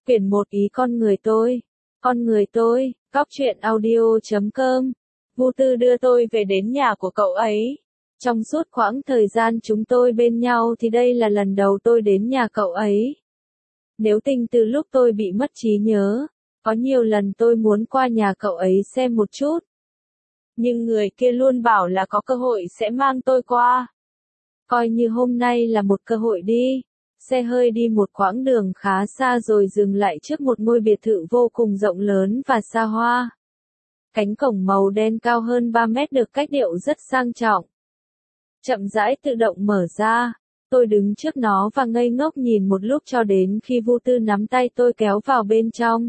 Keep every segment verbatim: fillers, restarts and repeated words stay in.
Quyển một ý con người tôi. Con người tôi, Cóc truyện audio chấm com. Vu Tư đưa tôi về đến nhà của cậu ấy. Trong suốt quãng thời gian chúng tôi bên nhau thì đây là lần đầu tôi đến nhà cậu ấy. Nếu tính từ lúc tôi bị mất trí nhớ, có nhiều lần tôi muốn qua nhà cậu ấy xem một chút. Nhưng người kia luôn bảo là có cơ hội sẽ mang tôi qua. Coi như hôm nay là một cơ hội đi. Xe hơi đi một quãng đường khá xa rồi dừng lại trước một ngôi biệt thự vô cùng rộng lớn và xa hoa. Cánh cổng màu đen cao hơn ba mét được cách điệu rất sang trọng. Chậm rãi tự động mở ra, tôi đứng trước nó và ngây ngốc nhìn một lúc cho đến khi Vu Tư nắm tay tôi kéo vào bên trong.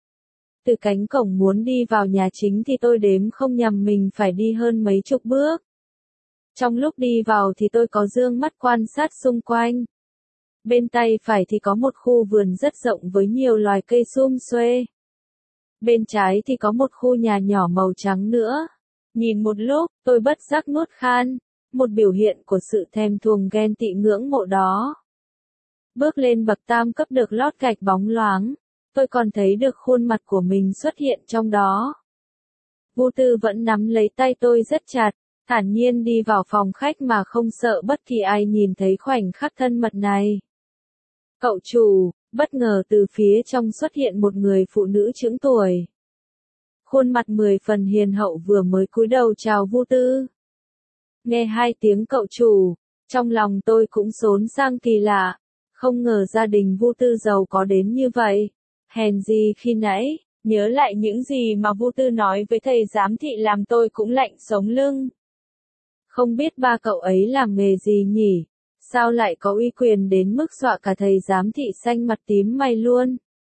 Từ cánh cổng muốn đi vào nhà chính thì tôi đếm không nhầm mình phải đi hơn mấy chục bước. Trong lúc đi vào thì tôi có dương mắt quan sát xung quanh. Bên tay phải thì có một khu vườn rất rộng với nhiều loài cây sum xuê. Bên trái thì có một khu nhà nhỏ màu trắng nữa. Nhìn một lúc, tôi bất giác nuốt khan, một biểu hiện của sự thèm thuồng ghen tị ngưỡng mộ đó. Bước lên bậc tam cấp được lót gạch bóng loáng, tôi còn thấy được khuôn mặt của mình xuất hiện trong đó. Vu Tư vẫn nắm lấy tay tôi rất chặt, thản nhiên đi vào phòng khách mà không sợ bất kỳ ai nhìn thấy khoảnh khắc thân mật này. Cậu chủ, bất ngờ từ phía trong xuất hiện một người phụ nữ chững tuổi. Khuôn mặt mười phần hiền hậu vừa mới cúi đầu chào Vu Tư. Nghe hai tiếng cậu chủ, trong lòng tôi cũng xốn sang kỳ lạ, không ngờ gia đình Vu Tư giàu có đến như vậy. Hèn gì khi nãy, nhớ lại những gì mà Vu Tư nói với thầy giám thị làm tôi cũng lạnh sống lưng. Không biết ba cậu ấy làm nghề gì nhỉ? Sao lại có uy quyền đến mức dọa cả thầy giám thị xanh mặt tím mày luôn?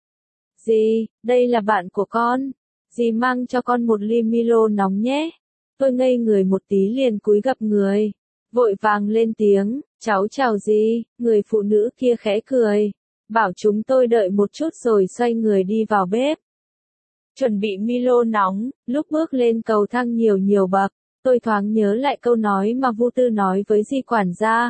Dì, đây là bạn của con. Dì mang cho con một ly Milo nóng nhé. Tôi ngây người một tí liền cúi gập người. Vội vàng lên tiếng, cháu chào dì. Người phụ nữ kia khẽ cười. Bảo chúng tôi đợi một chút rồi xoay người đi vào bếp. Chuẩn bị Milo nóng, lúc bước lên cầu thang nhiều nhiều bậc, tôi thoáng nhớ lại câu nói mà Vu Tư nói với dì quản gia.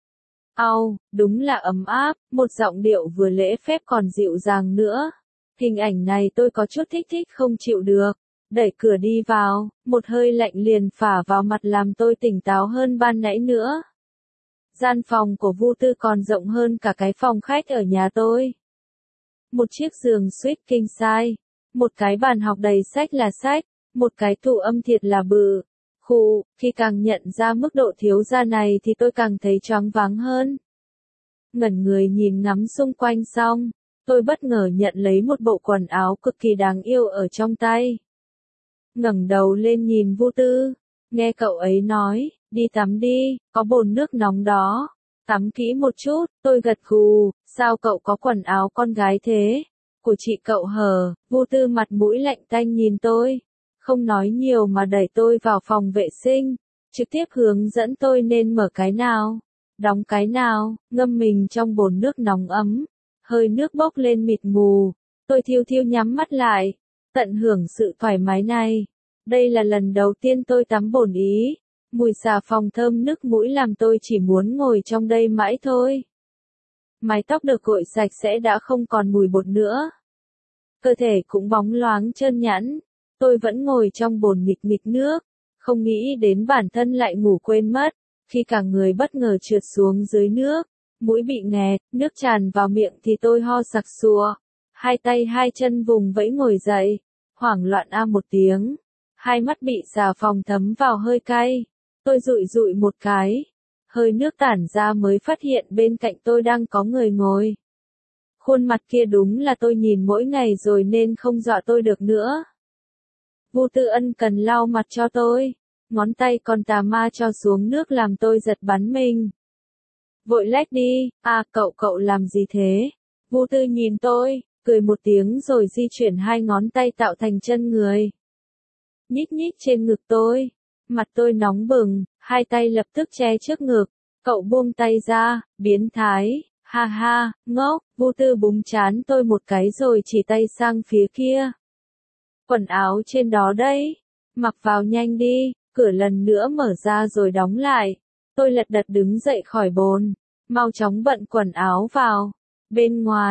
Au, đúng là ấm áp, một giọng điệu vừa lễ phép còn dịu dàng nữa. Hình ảnh này tôi có chút thích thích không chịu được. Đẩy cửa đi vào, một hơi lạnh liền phả vào mặt làm tôi tỉnh táo hơn ban nãy nữa. Gian phòng của Vu Tư còn rộng hơn cả cái phòng khách ở nhà tôi. Một chiếc giường suite king size, một cái bàn học đầy sách là sách, một cái tủ âm thiệt là bự. Khụ, khi càng nhận ra mức độ thiếu gia này thì tôi càng thấy choáng váng hơn. Ngẩn người nhìn ngắm xung quanh xong, tôi bất ngờ nhận lấy một bộ quần áo cực kỳ đáng yêu ở trong tay. Ngẩng đầu lên nhìn Vu Tư, nghe cậu ấy nói, đi tắm đi, có bồn nước nóng đó. Tắm kỹ một chút, tôi gật gù, sao cậu có quần áo con gái thế? Của chị cậu hờ, Vu Tư mặt mũi lạnh tanh nhìn tôi. Không nói nhiều mà đẩy tôi vào phòng vệ sinh, trực tiếp hướng dẫn tôi nên mở cái nào, đóng cái nào, ngâm mình trong bồn nước nóng ấm, hơi nước bốc lên mịt mù, tôi thiêu thiêu nhắm mắt lại, tận hưởng sự thoải mái này. Đây là lần đầu tiên tôi tắm bồn Ý, mùi xà phòng thơm nức mũi làm tôi chỉ muốn ngồi trong đây mãi thôi. Mái tóc được gội sạch sẽ đã không còn mùi bột nữa, cơ thể cũng bóng loáng trơn nhẵn. Tôi vẫn ngồi trong bồn nghịch nghịch nước, không nghĩ đến bản thân lại ngủ quên mất, khi cả người bất ngờ trượt xuống dưới nước, mũi bị nghẹt, nước tràn vào miệng thì tôi ho sặc sụa, hai tay hai chân vùng vẫy ngồi dậy, hoảng loạn a một tiếng, hai mắt bị xà phòng thấm vào hơi cay, tôi dụi dụi một cái, hơi nước tản ra mới phát hiện bên cạnh tôi đang có người ngồi. Khuôn mặt kia đúng là tôi nhìn mỗi ngày rồi nên không dọa tôi được nữa. Vu Tư ân cần lau mặt cho tôi, ngón tay còn tà ma cho xuống nước làm tôi giật bắn mình. Vội lách đi, à cậu cậu làm gì thế? Vu Tư nhìn tôi, cười một tiếng rồi di chuyển hai ngón tay tạo thành chân người. Nhích nhích trên ngực tôi, mặt tôi nóng bừng, hai tay lập tức che trước ngực, cậu buông tay ra, biến thái, ha ha, ngốc, Vu Tư búng chán tôi một cái rồi chỉ tay sang phía kia. Quần áo trên đó đấy, mặc vào nhanh đi, cửa lần nữa mở ra rồi đóng lại. Tôi lật đật đứng dậy khỏi bồn, mau chóng bận quần áo vào. Bên ngoài,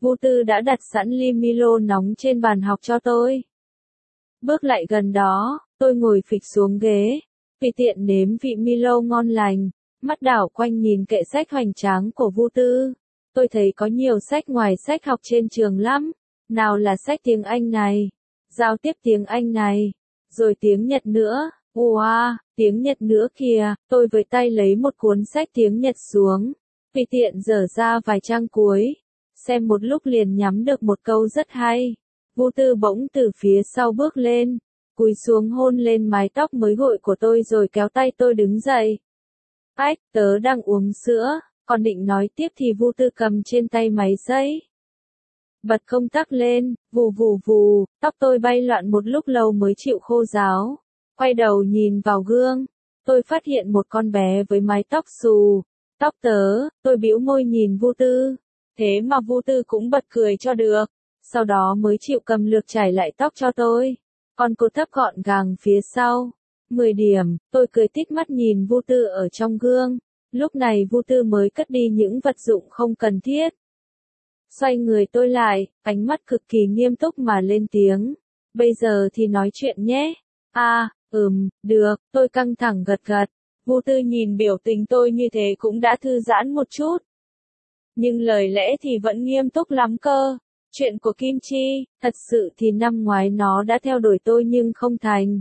Vu Tư đã đặt sẵn ly Milo nóng trên bàn học cho tôi. Bước lại gần đó, tôi ngồi phịch xuống ghế, tùy tiện nếm vị Milo ngon lành, mắt đảo quanh nhìn kệ sách hoành tráng của Vu Tư. Tôi thấy có nhiều sách ngoài sách học trên trường lắm, nào là sách tiếng Anh này, giao tiếp tiếng Anh này, rồi tiếng Nhật nữa, wow, tiếng Nhật nữa kìa, tôi với tay lấy một cuốn sách tiếng Nhật xuống, tùy tiện dở ra vài trang cuối, xem một lúc liền nhắm được một câu rất hay. Vu Tư bỗng từ phía sau bước lên, cúi xuống hôn lên mái tóc mới gội của tôi rồi kéo tay tôi đứng dậy. Ách, tớ đang uống sữa, còn định nói tiếp thì Vu Tư cầm trên tay máy giấy. Bật công tắc lên, vù vù vù, tóc tôi bay loạn một lúc lâu mới chịu khô ráo. Quay đầu nhìn vào gương, tôi phát hiện một con bé với mái tóc xù. Tóc tớ, tôi bĩu môi nhìn Vu Tư. Thế mà Vu Tư cũng bật cười cho được. Sau đó mới chịu cầm lược chải lại tóc cho tôi. Còn cô thấp gọn gàng phía sau. mười điểm, tôi cười tít mắt nhìn Vu Tư ở trong gương. Lúc này Vu Tư mới cất đi những vật dụng không cần thiết. Xoay người tôi lại, ánh mắt cực kỳ nghiêm túc mà lên tiếng. Bây giờ thì nói chuyện nhé. À, ừm, được, tôi căng thẳng gật gật. Vu Tư nhìn biểu tình tôi như thế cũng đã thư giãn một chút. Nhưng lời lẽ thì vẫn nghiêm túc lắm cơ. Chuyện của Kim Chi, thật sự thì năm ngoái nó đã theo đuổi tôi nhưng không thành.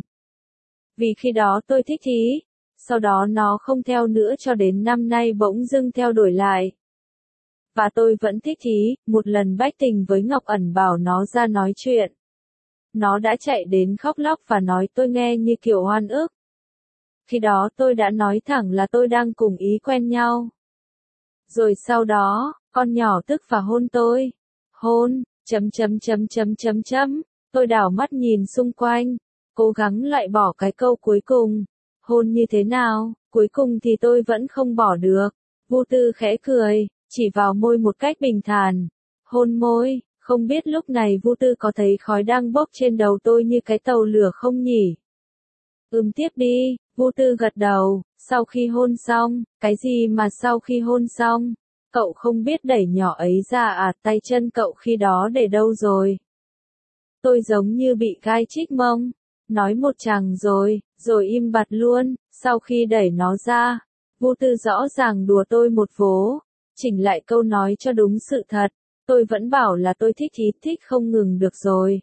Vì khi đó tôi thích thí, sau đó nó không theo nữa cho đến năm nay bỗng dưng theo đuổi lại. Và tôi vẫn thích thí, một lần bách tình với Ngọc Ẩn bảo nó ra nói chuyện. Nó đã chạy đến khóc lóc và nói tôi nghe như kiểu oan ức. Khi đó tôi đã nói thẳng là tôi đang cùng ý quen nhau. Rồi sau đó, con nhỏ tức và hôn tôi. Hôn, chấm chấm chấm chấm chấm chấm, tôi đảo mắt nhìn xung quanh, cố gắng loại bỏ cái câu cuối cùng. Hôn như thế nào, cuối cùng thì tôi vẫn không bỏ được. Vu Tư khẽ cười, chỉ vào môi một cách bình thản. Hôn môi, không biết lúc này Vu Tư có thấy khói đang bốc trên đầu tôi như cái tàu lửa không nhỉ? Ừm tiếp đi, Vu Tư gật đầu, sau khi hôn xong, cái gì mà sau khi hôn xong? Cậu không biết đẩy nhỏ ấy ra à, tay chân cậu khi đó để đâu rồi? Tôi giống như bị gai chích mông, nói một chàng rồi, rồi im bặt luôn, sau khi đẩy nó ra. Vu Tư rõ ràng đùa tôi một vố, chỉnh lại câu nói cho đúng sự thật, tôi vẫn bảo là tôi thích thì thích không ngừng được rồi.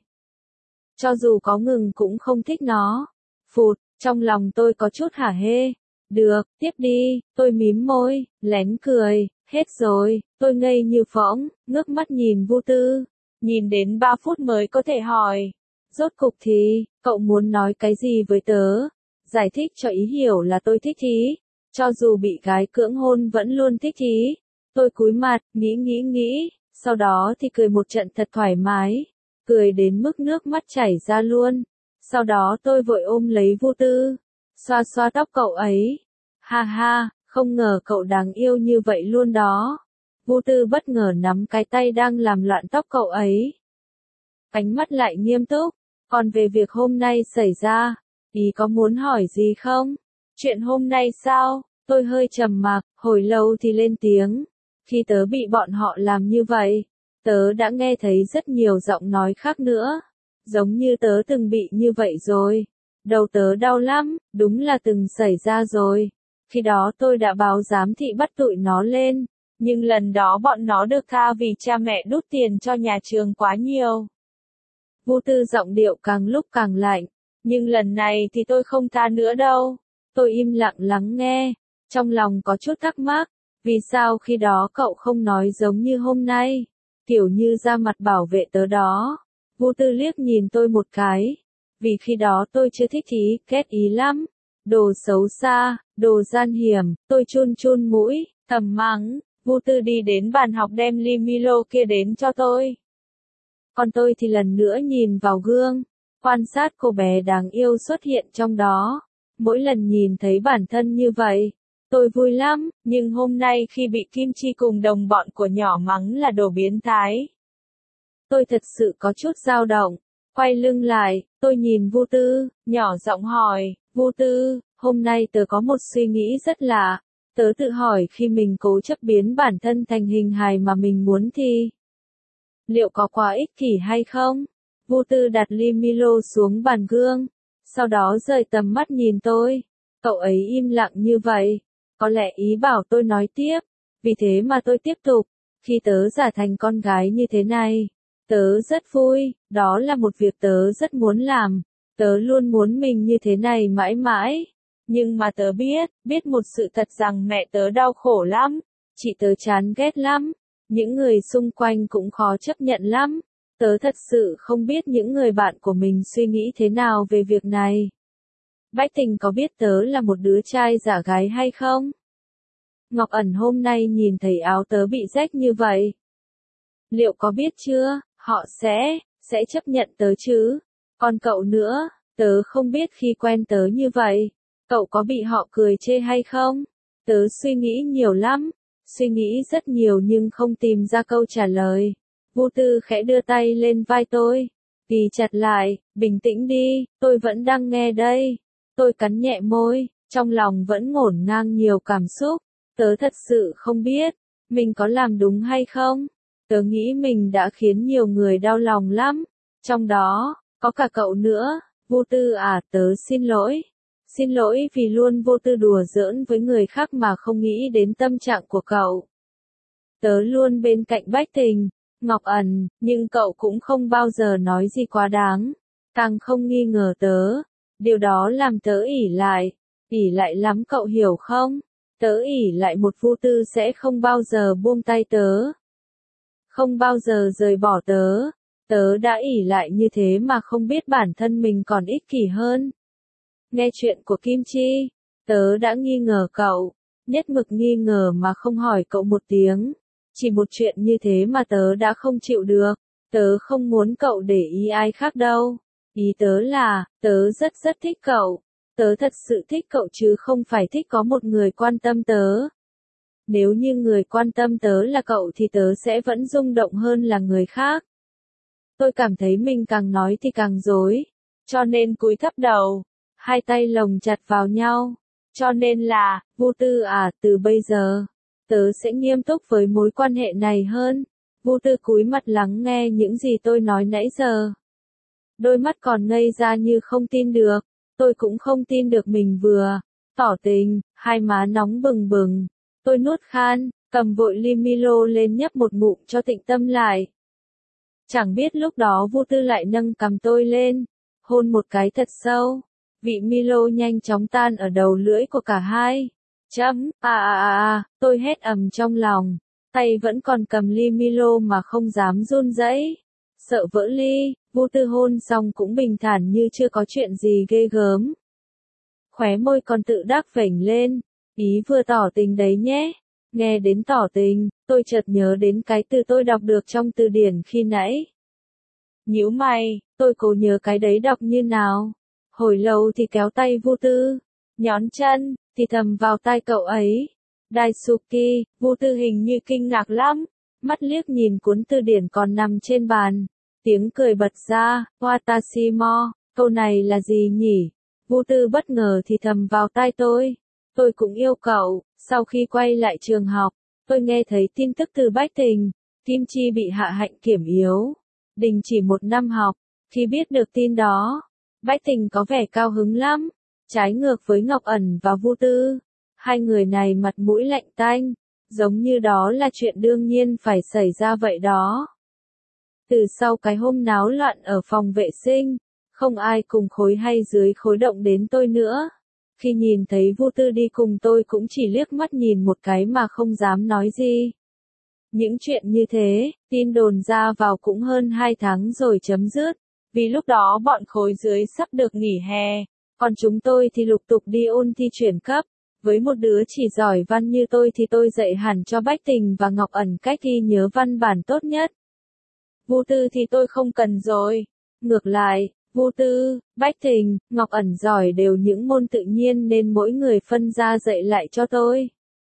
Cho dù có ngừng cũng không thích nó. Phụt, trong lòng tôi có chút hả hê. Được, tiếp đi, tôi mím môi, lén cười, hết rồi, tôi ngây như phỗng, ngước mắt nhìn Vu Tư. Nhìn đến ba phút mới có thể hỏi. Rốt cục thì, cậu muốn nói cái gì với tớ? Giải thích cho ý hiểu là tôi thích thí. Cho dù bị gái cưỡng hôn vẫn luôn thích thí. Tôi cúi mặt, nghĩ nghĩ nghĩ, sau đó thì cười một trận thật thoải mái. Cười đến mức nước mắt chảy ra luôn. Sau đó tôi vội ôm lấy Vu Tư. Xoa xoa tóc cậu ấy. Ha ha, không ngờ cậu đáng yêu như vậy luôn đó. Vu Tư bất ngờ nắm cái tay đang làm loạn tóc cậu ấy. Ánh mắt lại nghiêm túc. Còn về việc hôm nay xảy ra, ý có muốn hỏi gì không? Chuyện hôm nay sao? Tôi hơi trầm mặc, hồi lâu thì lên tiếng. Khi tớ bị bọn họ làm như vậy, tớ đã nghe thấy rất nhiều giọng nói khác nữa. Giống như tớ từng bị như vậy rồi. Đầu tớ đau lắm, đúng là từng xảy ra rồi. Khi đó tôi đã báo giám thị bắt tụi nó lên. Nhưng lần đó bọn nó được tha vì cha mẹ đút tiền cho nhà trường quá nhiều. Vu Tư giọng điệu càng lúc càng lạnh. Nhưng lần này thì tôi không tha nữa đâu. Tôi im lặng lắng nghe. Trong lòng có chút thắc mắc. Vì sao khi đó cậu không nói giống như hôm nay? Kiểu như ra mặt bảo vệ tớ đó. Vu Tư liếc nhìn tôi một cái. Vì khi đó tôi chưa thích ý, ghét ý lắm. Đồ xấu xa, đồ gian hiểm, tôi chun chun mũi, thầm mắng. Vu Tư đi đến bàn học đem ly Milo kia đến cho tôi. Còn tôi thì lần nữa nhìn vào gương, quan sát cô bé đáng yêu xuất hiện trong đó. Mỗi lần nhìn thấy bản thân như vậy, tôi vui lắm, nhưng hôm nay khi bị Kim Chi cùng đồng bọn của nhỏ mắng là đồ biến thái, tôi thật sự có chút dao động. Quay lưng lại, tôi nhìn Vu Tư, nhỏ giọng hỏi, Vu Tư, hôm nay tớ có một suy nghĩ rất lạ. Tớ tự hỏi khi mình cố chấp biến bản thân thành hình hài mà mình muốn thì Liệu có quá ích kỷ hay không? Vô Tư đặt ly Milo xuống bàn gương, sau đó rời tầm mắt nhìn tôi. Cậu ấy im lặng như vậy, có lẽ ý bảo tôi nói tiếp, vì thế mà tôi tiếp tục. Khi tớ giả thành con gái như thế này, tớ rất vui, đó là một việc tớ rất muốn làm. Tớ luôn muốn mình như thế này mãi mãi. Nhưng mà tớ biết, biết một sự thật rằng mẹ tớ đau khổ lắm, chị tớ chán ghét lắm, những người xung quanh cũng khó chấp nhận lắm. Tớ thật sự không biết những người bạn của mình suy nghĩ thế nào về việc này. Bách Tình có biết tớ là một đứa trai giả gái hay không? Ngọc Ẩn hôm nay nhìn thấy áo tớ bị rách như vậy. Liệu có biết chưa, họ sẽ, sẽ chấp nhận tớ chứ? Còn cậu nữa, tớ không biết khi quen tớ như vậy, cậu có bị họ cười chê hay không? Tớ suy nghĩ nhiều lắm, suy nghĩ rất nhiều nhưng không tìm ra câu trả lời. Vô Tư khẽ đưa tay lên vai tôi, ghi chặt lại, bình tĩnh đi, tôi vẫn đang nghe đây. Tôi cắn nhẹ môi, trong lòng vẫn ngổn ngang nhiều cảm xúc. Tớ thật sự không biết, mình có làm đúng hay không? Tớ nghĩ mình đã khiến nhiều người đau lòng lắm, trong đó, có cả cậu nữa. Vô Tư à, tớ xin lỗi. Xin lỗi vì luôn vô tư đùa giỡn với người khác mà không nghĩ đến tâm trạng của cậu. Tớ luôn bên cạnh Bách Tình, Ngọc Ẩn, nhưng cậu cũng không bao giờ nói gì quá đáng, càng không nghi ngờ tớ. Điều đó làm tớ ỉ lại, ỉ lại lắm cậu hiểu không? Tớ ỉ lại một Vô Tư sẽ không bao giờ buông tay tớ, không bao giờ rời bỏ tớ. Tớ đã ỉ lại như thế mà không biết bản thân mình còn ích kỷ hơn. Nghe chuyện của Kim Chi, tớ đã nghi ngờ cậu, nhất mực nghi ngờ mà không hỏi cậu một tiếng. Chỉ một chuyện như thế mà tớ đã không chịu được. Tớ không muốn cậu để ý ai khác đâu. Ý tớ là, tớ rất rất thích cậu. Tớ thật sự thích cậu chứ không phải thích có một người quan tâm tớ. Nếu như người quan tâm tớ là cậu thì tớ sẽ vẫn rung động hơn là người khác. Tôi cảm thấy mình càng nói thì càng dối, cho nên cúi thấp đầu, hai tay lồng chặt vào nhau. Cho nên là, Vô Tư à, từ bây giờ, tớ sẽ nghiêm túc với mối quan hệ này hơn. Vô Tư cúi mặt lắng nghe những gì tôi nói nãy giờ. Đôi mắt còn ngây ra như không tin được, tôi cũng không tin được mình vừa tỏ tình, hai má nóng bừng bừng. Tôi nuốt khan, cầm vội ly Milo lên nhấp một ngụm cho tịnh tâm lại. Chẳng biết lúc đó Vô Tư lại nâng cằm tôi lên, hôn một cái thật sâu. Vị Milo nhanh chóng tan ở đầu lưỡi của cả hai. Chấm, à à à à, tôi hét ầm trong lòng, tay vẫn còn cầm ly Milo mà không dám run rẩy, sợ vỡ ly. Vô Tư hôn xong cũng bình thản như chưa có chuyện gì ghê gớm. Khóe môi còn tự đắc vểnh lên, ý vừa tỏ tình đấy nhé. Nghe đến tỏ tình, tôi chợt nhớ đến cái từ tôi đọc được trong từ điển khi nãy. Nhíu mày, tôi cố nhớ cái đấy đọc như nào. Hồi lâu thì kéo tay Vô Tư, nhón chân, thì thầm vào tai cậu ấy. Daisuke. Vô Tư hình như kinh ngạc lắm, mắt liếc nhìn cuốn từ điển còn nằm trên bàn. Tiếng cười bật ra, Watashi mo, câu này là gì nhỉ? Vô Tư bất ngờ thì thầm vào tai tôi. Tôi cũng yêu cậu. Sau khi quay lại trường học, tôi nghe thấy tin tức từ Bách Tình, Kim Chi bị hạ hạnh kiểm yếu, đình chỉ một năm học. Khi biết được tin đó, Bách Tình có vẻ cao hứng lắm, trái ngược với Ngọc Ẩn và Vô Tư. Hai người này mặt mũi lạnh tanh, giống như đó là chuyện đương nhiên phải xảy ra vậy đó. Từ sau cái hôm náo loạn ở phòng vệ sinh, không ai cùng khối hay dưới khối động đến tôi nữa. Khi nhìn thấy Vô Tư đi cùng tôi cũng chỉ liếc mắt nhìn một cái mà không dám nói gì. Những chuyện như thế, tin đồn ra vào cũng hơn hai tháng rồi chấm dứt. Vì lúc đó bọn khối dưới sắp được nghỉ hè, còn chúng tôi thì lục tục đi ôn thi chuyển cấp. Với một đứa chỉ giỏi văn như tôi thì tôi dạy hẳn cho Bách Tình và Ngọc Ẩn cách ghi nhớ văn bản tốt nhất. Vô Tư thì tôi không cần rồi. Ngược lại, Vô Tư, Bách Tình, Ngọc Ẩn giỏi đều những môn tự nhiên nên mỗi người phân ra dạy lại cho tôi.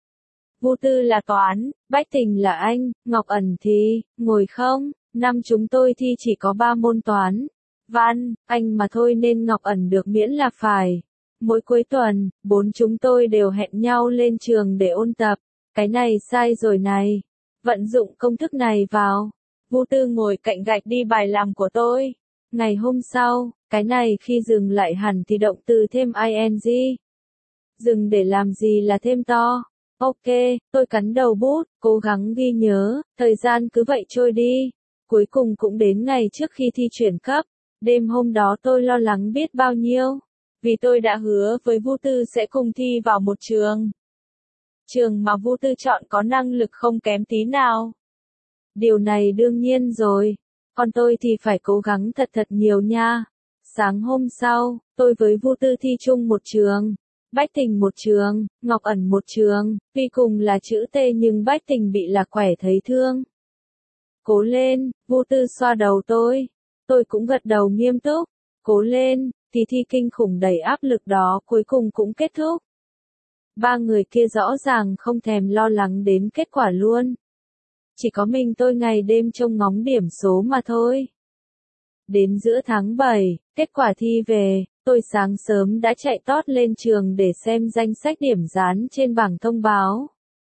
Vô Tư là toán, Bách Tình là Anh, Ngọc Ẩn thì, ngồi không, năm chúng tôi thi chỉ có ba môn toán, văn, Anh mà thôi nên Ngọc Ẩn được miễn là phải. Mỗi cuối tuần, bốn chúng tôi đều hẹn nhau lên trường để ôn tập. Cái này sai rồi này. Vận dụng công thức này vào. Vu Tư ngồi cạnh gạch đi bài làm của tôi. Ngày hôm sau, cái này khi dừng lại hẳn thì động từ thêm ing. Dừng để làm gì là thêm to. Ok, tôi cắn đầu bút, cố gắng ghi nhớ, thời gian cứ vậy trôi đi. Cuối cùng cũng đến ngày trước khi thi chuyển cấp. Đêm hôm đó tôi lo lắng biết bao nhiêu. Vì tôi đã hứa với Vu Tư sẽ cùng thi vào một trường. Trường mà Vu Tư chọn có năng lực không kém tí nào. Điều này đương nhiên rồi. Còn tôi thì phải cố gắng thật thật nhiều nha. Sáng hôm sau, tôi với Vu Tư thi chung một trường. Bách Tình một trường, Ngọc Ẩn một trường, tuy cùng là chữ T nhưng Bách Tình bị lạc quẻ thấy thương. Cố lên, Vu Tư xoa đầu tôi. Tôi cũng gật đầu nghiêm túc. Cố lên, kỳ thi kinh khủng đầy áp lực đó cuối cùng cũng kết thúc. Ba người kia rõ ràng không thèm lo lắng đến kết quả luôn. Chỉ có mình tôi ngày đêm trông ngóng điểm số mà thôi. Đến giữa tháng bảy, kết quả thi về, tôi sáng sớm đã chạy tót lên trường để xem danh sách điểm dán trên bảng thông báo.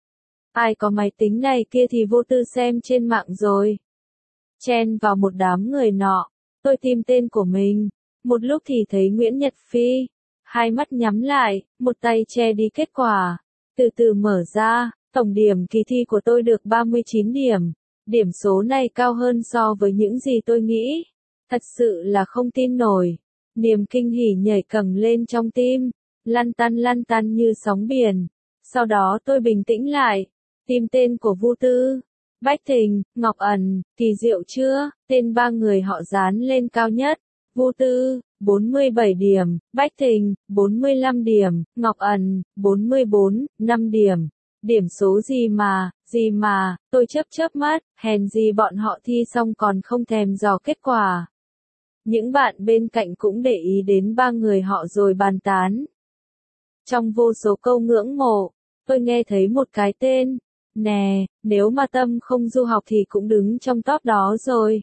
Ai có máy tính này kia thì vô tư xem trên mạng rồi. Chen vào một đám người nọ, tôi tìm tên của mình. Một lúc thì thấy Nguyễn Nhật Phi. Hai mắt nhắm lại, một tay che đi kết quả. Từ từ mở ra, tổng điểm kỳ thi của tôi được ba mươi chín điểm. Điểm số này cao hơn so với những gì tôi nghĩ. Thật sự là không tin nổi. Niềm kinh hỉ nhảy cẫng lên trong tim, lăn tăn lăn tăn như sóng biển. Sau đó tôi bình tĩnh lại, tìm tên của Vu Tư, Bách Tình, Ngọc Ẩn, kỳ diệu chưa, tên ba người họ dán lên cao nhất. Vu Tư, bốn mươi bảy điểm, Bách Tình, bốn mươi lăm điểm, Ngọc Ẩn, bốn mươi bốn, năm điểm. Điểm số gì mà, gì mà, tôi chớp chớp mắt, hèn gì bọn họ thi xong còn không thèm dò kết quả. Những bạn bên cạnh cũng để ý đến ba người họ rồi bàn tán. Trong vô số câu ngưỡng mộ, tôi nghe thấy một cái tên. Nè, nếu mà Tâm không du học thì cũng đứng trong top đó rồi.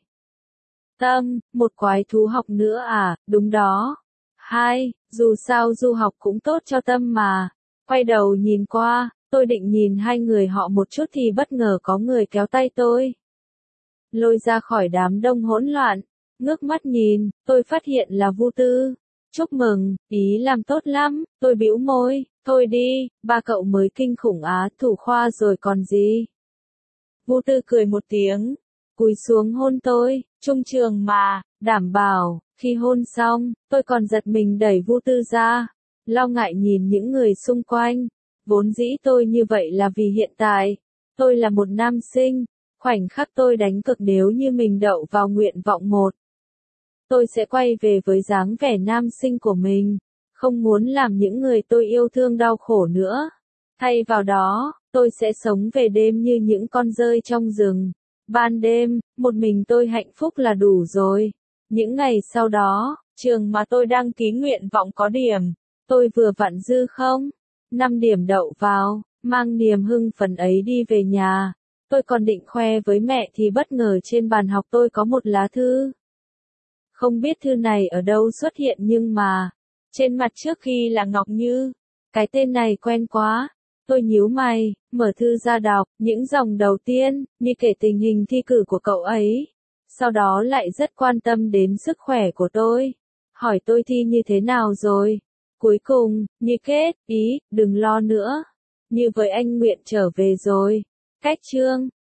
Tâm, một quái thú học nữa à, đúng đó. Hai, dù sao du học cũng tốt cho Tâm mà. Quay đầu nhìn qua, tôi định nhìn hai người họ một chút thì bất ngờ có người kéo tay tôi. Lôi ra khỏi đám đông hỗn loạn. Ngước mắt nhìn, tôi phát hiện là Vu Tư. Chúc mừng, ý làm tốt lắm, tôi bĩu môi, thôi đi, ba cậu mới kinh khủng á, thủ khoa rồi còn gì. Vu Tư cười một tiếng, cúi xuống hôn tôi, chung trường mà, đảm bảo, khi hôn xong, tôi còn giật mình đẩy Vu Tư ra, lo ngại nhìn những người xung quanh. Vốn dĩ tôi như vậy là vì hiện tại, tôi là một nam sinh, khoảnh khắc tôi đánh cược nếu như mình đậu vào nguyện vọng một. Tôi sẽ quay về với dáng vẻ nam sinh của mình, không muốn làm những người tôi yêu thương đau khổ nữa. Thay vào đó, tôi sẽ sống về đêm như những con dơi trong rừng. Ban đêm, một mình tôi hạnh phúc là đủ rồi. Những ngày sau đó, trường mà tôi đăng ký nguyện vọng có điểm, tôi vừa vặn dư không? năm điểm đậu vào, mang niềm hưng phấn ấy đi về nhà. Tôi còn định khoe với mẹ thì bất ngờ trên bàn học tôi có một lá thư. Không biết thư này ở đâu xuất hiện nhưng mà, trên mặt trước khi là Ngọc Như. Cái tên này quen quá. Tôi nhíu mày, mở thư ra đọc, những dòng đầu tiên, như kể tình hình thi cử của cậu ấy. Sau đó lại rất quan tâm đến sức khỏe của tôi. Hỏi tôi thi như thế nào rồi. Cuối cùng, như kết, ý, đừng lo nữa. Như với anh nguyện trở về rồi. Cách chương.